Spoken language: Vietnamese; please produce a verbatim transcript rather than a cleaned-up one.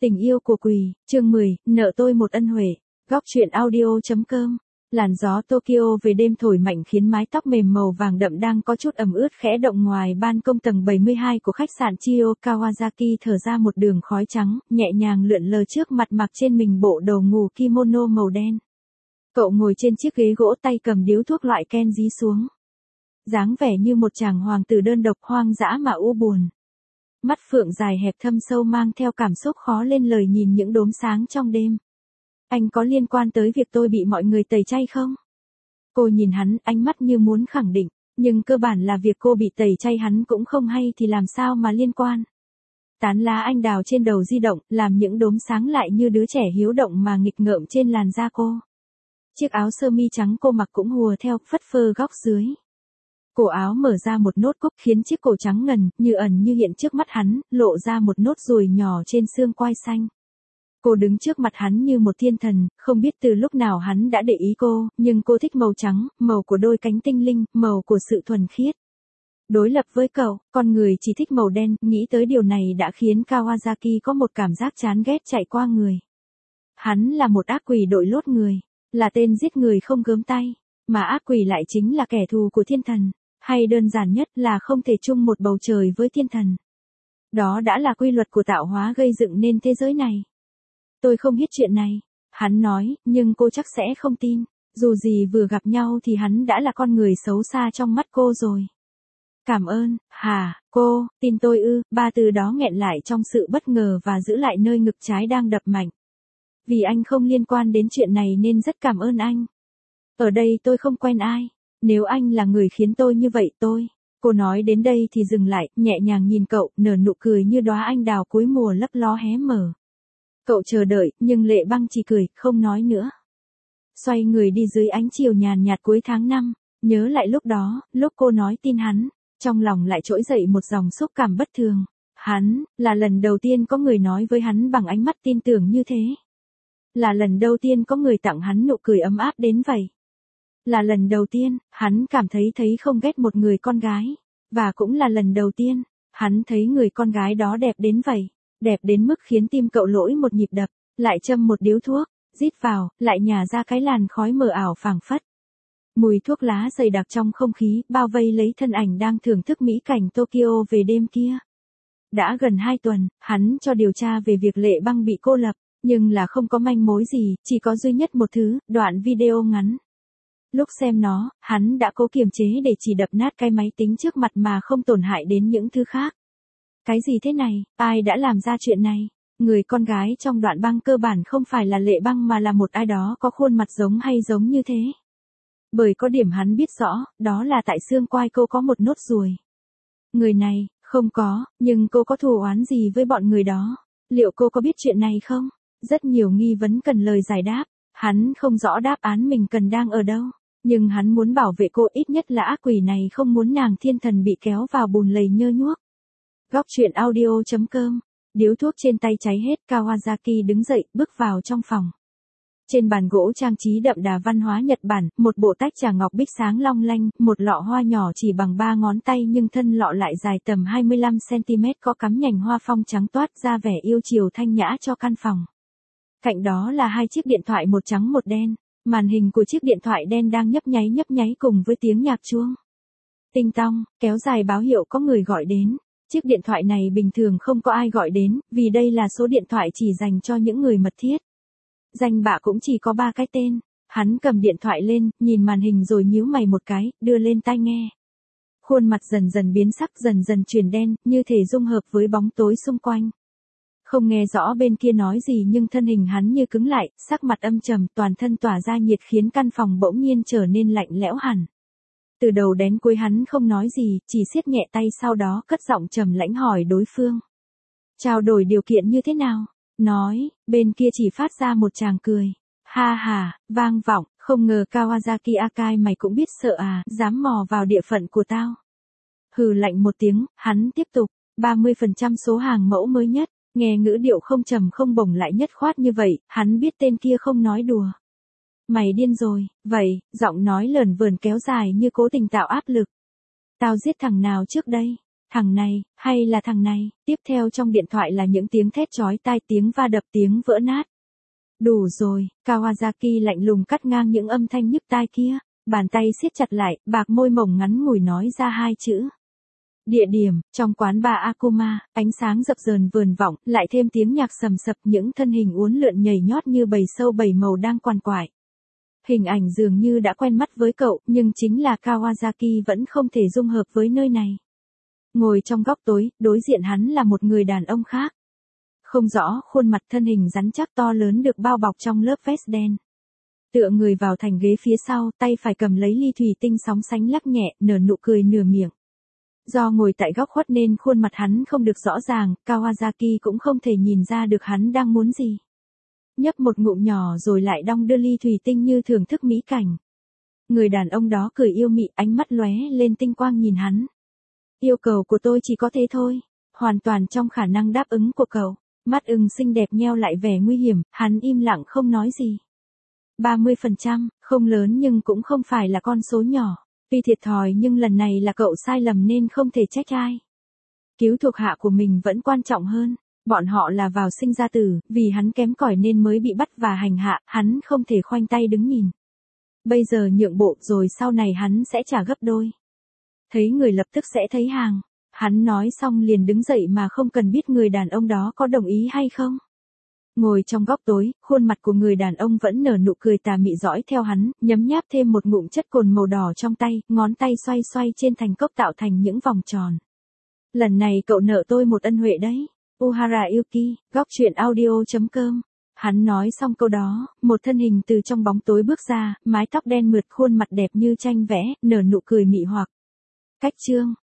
Tình yêu của quỷ, chương mười, nợ tôi một ân huệ. Góc truyện audio.com. Làn gió Tokyo về đêm thổi mạnh khiến mái tóc mềm màu vàng đậm đang có chút ẩm ướt khẽ động ngoài ban công tầng bảy mươi hai của khách sạn Chiyo Kawasaki thở ra một đường khói trắng, nhẹ nhàng lượn lờ trước mặt mặc trên mình bộ đồ ngủ kimono màu đen. Cậu ngồi trên chiếc ghế gỗ tay cầm điếu thuốc loại ken dí xuống. Dáng vẻ như một chàng hoàng tử đơn độc hoang dã mà u buồn. Mắt phượng dài hẹp thâm sâu mang theo cảm xúc khó lên lời nhìn những đốm sáng trong đêm. Anh có liên quan tới việc tôi bị mọi người tẩy chay không? Cô nhìn hắn, ánh mắt như muốn khẳng định, nhưng cơ bản là việc cô bị tẩy chay hắn cũng không hay thì làm sao mà liên quan. Tán lá anh đào trên đầu di động, làm những đốm sáng lại như đứa trẻ hiếu động mà nghịch ngợm trên làn da cô. Chiếc áo sơ mi trắng cô mặc cũng hùa theo, phất phơ góc dưới. Cổ áo mở ra một nốt cúc khiến chiếc cổ trắng ngần, như ẩn như hiện trước mắt hắn, lộ ra một nốt ruồi nhỏ trên xương quai xanh. Cô đứng trước mặt hắn như một thiên thần, không biết từ lúc nào hắn đã để ý cô, nhưng cô thích màu trắng, màu của đôi cánh tinh linh, màu của sự thuần khiết. Đối lập với cậu, con người chỉ thích màu đen, nghĩ tới điều này đã khiến Kawasaki có một cảm giác chán ghét chạy qua người. Hắn là một ác quỷ đội lốt người, là tên giết người không gớm tay, mà ác quỷ lại chính là kẻ thù của thiên thần. Hay đơn giản nhất là không thể chung một bầu trời với thiên thần. Đó đã là quy luật của tạo hóa gây dựng nên thế giới này. Tôi không biết chuyện này, hắn nói, nhưng cô chắc sẽ không tin. Dù gì vừa gặp nhau thì hắn đã là con người xấu xa trong mắt cô rồi. Cảm ơn, hả, cô, tin tôi ư, ba từ đó nghẹn lại trong sự bất ngờ và giữ lại nơi ngực trái đang đập mạnh. Vì anh không liên quan đến chuyện này nên rất cảm ơn anh. Ở đây tôi không quen ai. Nếu anh là người khiến tôi như vậy tôi. Cô nói đến đây thì dừng lại, nhẹ nhàng nhìn cậu, nở nụ cười như đóa anh đào cuối mùa lấp ló hé mở. Cậu chờ đợi, nhưng Lệ Băng chỉ cười, không nói nữa. Xoay người đi dưới ánh chiều nhàn nhạt cuối tháng năm, nhớ lại lúc đó, lúc cô nói tin hắn, trong lòng lại trỗi dậy một dòng xúc cảm bất thường. Hắn, là lần đầu tiên có người nói với hắn bằng ánh mắt tin tưởng như thế. Là lần đầu tiên có người tặng hắn nụ cười ấm áp đến vậy. Là lần đầu tiên, hắn cảm thấy thấy không ghét một người con gái. Và cũng là lần đầu tiên, hắn thấy người con gái đó đẹp đến vậy. Đẹp đến mức khiến tim cậu lỗi một nhịp đập, lại châm một điếu thuốc, rít vào, lại nhả ra cái làn khói mờ ảo phảng phất. Mùi thuốc lá dày đặc trong không khí, bao vây lấy thân ảnh đang thưởng thức mỹ cảnh Tokyo về đêm kia. Đã gần hai tuần, hắn cho điều tra về việc Lệ Băng bị cô lập, nhưng là không có manh mối gì, chỉ có duy nhất một thứ, đoạn video ngắn. Lúc xem nó, hắn đã cố kiềm chế để chỉ đập nát cái máy tính trước mặt mà không tổn hại đến những thứ khác. Cái gì thế này, ai đã làm ra chuyện này? Người con gái trong đoạn băng cơ bản không phải là Lệ Băng mà là một ai đó có khuôn mặt giống hay giống như thế. Bởi có điểm hắn biết rõ, đó là tại xương quai cô có một nốt ruồi. Người này, không có, nhưng cô có thù oán gì với bọn người đó? Liệu cô có biết chuyện này không? Rất nhiều nghi vấn cần lời giải đáp. Hắn không rõ đáp án mình cần đang ở đâu. Nhưng hắn muốn bảo vệ cô, ít nhất là ác quỷ này không muốn nàng thiên thần bị kéo vào bùn lầy nhơ nhuốc. Góc truyện audio.com. Điếu thuốc trên tay cháy hết, Kawasaki đứng dậy, bước vào trong phòng. Trên bàn gỗ trang trí đậm đà văn hóa Nhật Bản, một bộ tách trà ngọc bích sáng long lanh, một lọ hoa nhỏ chỉ bằng ba ngón tay nhưng thân lọ lại dài tầm hai mươi lăm xăng-ti-mét có cắm nhành hoa phong trắng toát ra vẻ yêu chiều thanh nhã cho căn phòng. Cạnh đó là hai chiếc điện thoại một trắng một đen. Màn hình của chiếc điện thoại đen đang nhấp nháy nhấp nháy cùng với tiếng nhạc chuông. Tinh tong, kéo dài báo hiệu có người gọi đến. Chiếc điện thoại này bình thường không có ai gọi đến, vì đây là số điện thoại chỉ dành cho những người mật thiết. Danh bạ cũng chỉ có ba cái tên. Hắn cầm điện thoại lên, nhìn màn hình rồi nhíu mày một cái, đưa lên tai nghe. Khuôn mặt dần dần biến sắc, dần dần chuyển đen, như thể dung hợp với bóng tối xung quanh. Không nghe rõ bên kia nói gì nhưng thân hình hắn như cứng lại, sắc mặt âm trầm, toàn thân tỏa ra nhiệt khiến căn phòng bỗng nhiên trở nên lạnh lẽo hẳn. Từ đầu đến cuối hắn không nói gì, chỉ siết nhẹ tay sau đó cất giọng trầm lãnh hỏi đối phương. Trao đổi điều kiện như thế nào? Nói, bên kia chỉ phát ra một tràng cười. Ha ha, vang vọng, không ngờ Kawasaki Akai mày cũng biết sợ à, dám mò vào địa phận của tao. Hừ lạnh một tiếng, hắn tiếp tục, ba mươi phần trăm số hàng mẫu mới nhất. Nghe ngữ điệu không trầm không bổng lại nhất khoát như vậy, hắn biết tên kia không nói đùa. Mày điên rồi, vậy, giọng nói lởn vởn kéo dài như cố tình tạo áp lực. Tao giết thằng nào trước đây? Thằng này, hay là thằng này, tiếp theo trong điện thoại là những tiếng thét chói tai, tiếng va đập, tiếng vỡ nát. Đủ rồi, Kawasaki lạnh lùng cắt ngang những âm thanh nhức tai kia, bàn tay siết chặt lại, bạc môi mỏng ngắn ngủi nói ra hai chữ. Địa điểm, trong quán bar Akuma, ánh sáng dập dờn vườn vọng, lại thêm tiếng nhạc sầm sập, những thân hình uốn lượn nhảy nhót như bầy sâu bảy màu đang quằn quại. Hình ảnh dường như đã quen mắt với cậu, nhưng chính là Kawasaki vẫn không thể dung hợp với nơi này. Ngồi trong góc tối, đối diện hắn là một người đàn ông khác. Không rõ khuôn mặt, thân hình rắn chắc to lớn được bao bọc trong lớp vest đen. Tựa người vào thành ghế phía sau, tay phải cầm lấy ly thủy tinh sóng sánh lắc nhẹ, nở nụ cười nửa miệng. Do ngồi tại góc khuất nên khuôn mặt hắn không được rõ ràng, Kawasaki cũng không thể nhìn ra được hắn đang muốn gì. Nhấp một ngụm nhỏ rồi lại đong đưa ly thủy tinh như thưởng thức mỹ cảnh. Người đàn ông đó cười yêu mị, ánh mắt lóe lên tinh quang nhìn hắn. Yêu cầu của tôi chỉ có thế thôi, hoàn toàn trong khả năng đáp ứng của cậu. Mắt ưng xinh đẹp nheo lại vẻ nguy hiểm, hắn im lặng không nói gì. ba mươi phần trăm, không lớn nhưng cũng không phải là con số nhỏ. Tuy thiệt thòi nhưng lần này là cậu sai lầm nên không thể trách ai. Cứu thuộc hạ của mình vẫn quan trọng hơn. Bọn họ là vào sinh ra tử, vì hắn kém cỏi nên mới bị bắt và hành hạ, hắn không thể khoanh tay đứng nhìn. Bây giờ nhượng bộ rồi sau này hắn sẽ trả gấp đôi. Thấy người lập tức sẽ thấy hàng. Hắn nói xong liền đứng dậy mà không cần biết người đàn ông đó có đồng ý hay không. Ngồi trong góc tối, khuôn mặt của người đàn ông vẫn nở nụ cười tà mị dõi theo hắn, nhấm nháp thêm một ngụm chất cồn màu đỏ trong tay, ngón tay xoay xoay trên thành cốc tạo thành những vòng tròn. Lần này cậu nợ tôi một ân huệ đấy. Uhara Yuki, góc truyện audio chấm com. Hắn nói xong câu đó, một thân hình từ trong bóng tối bước ra, mái tóc đen mượt, khuôn mặt đẹp như tranh vẽ, nở nụ cười mị hoặc. Cách chương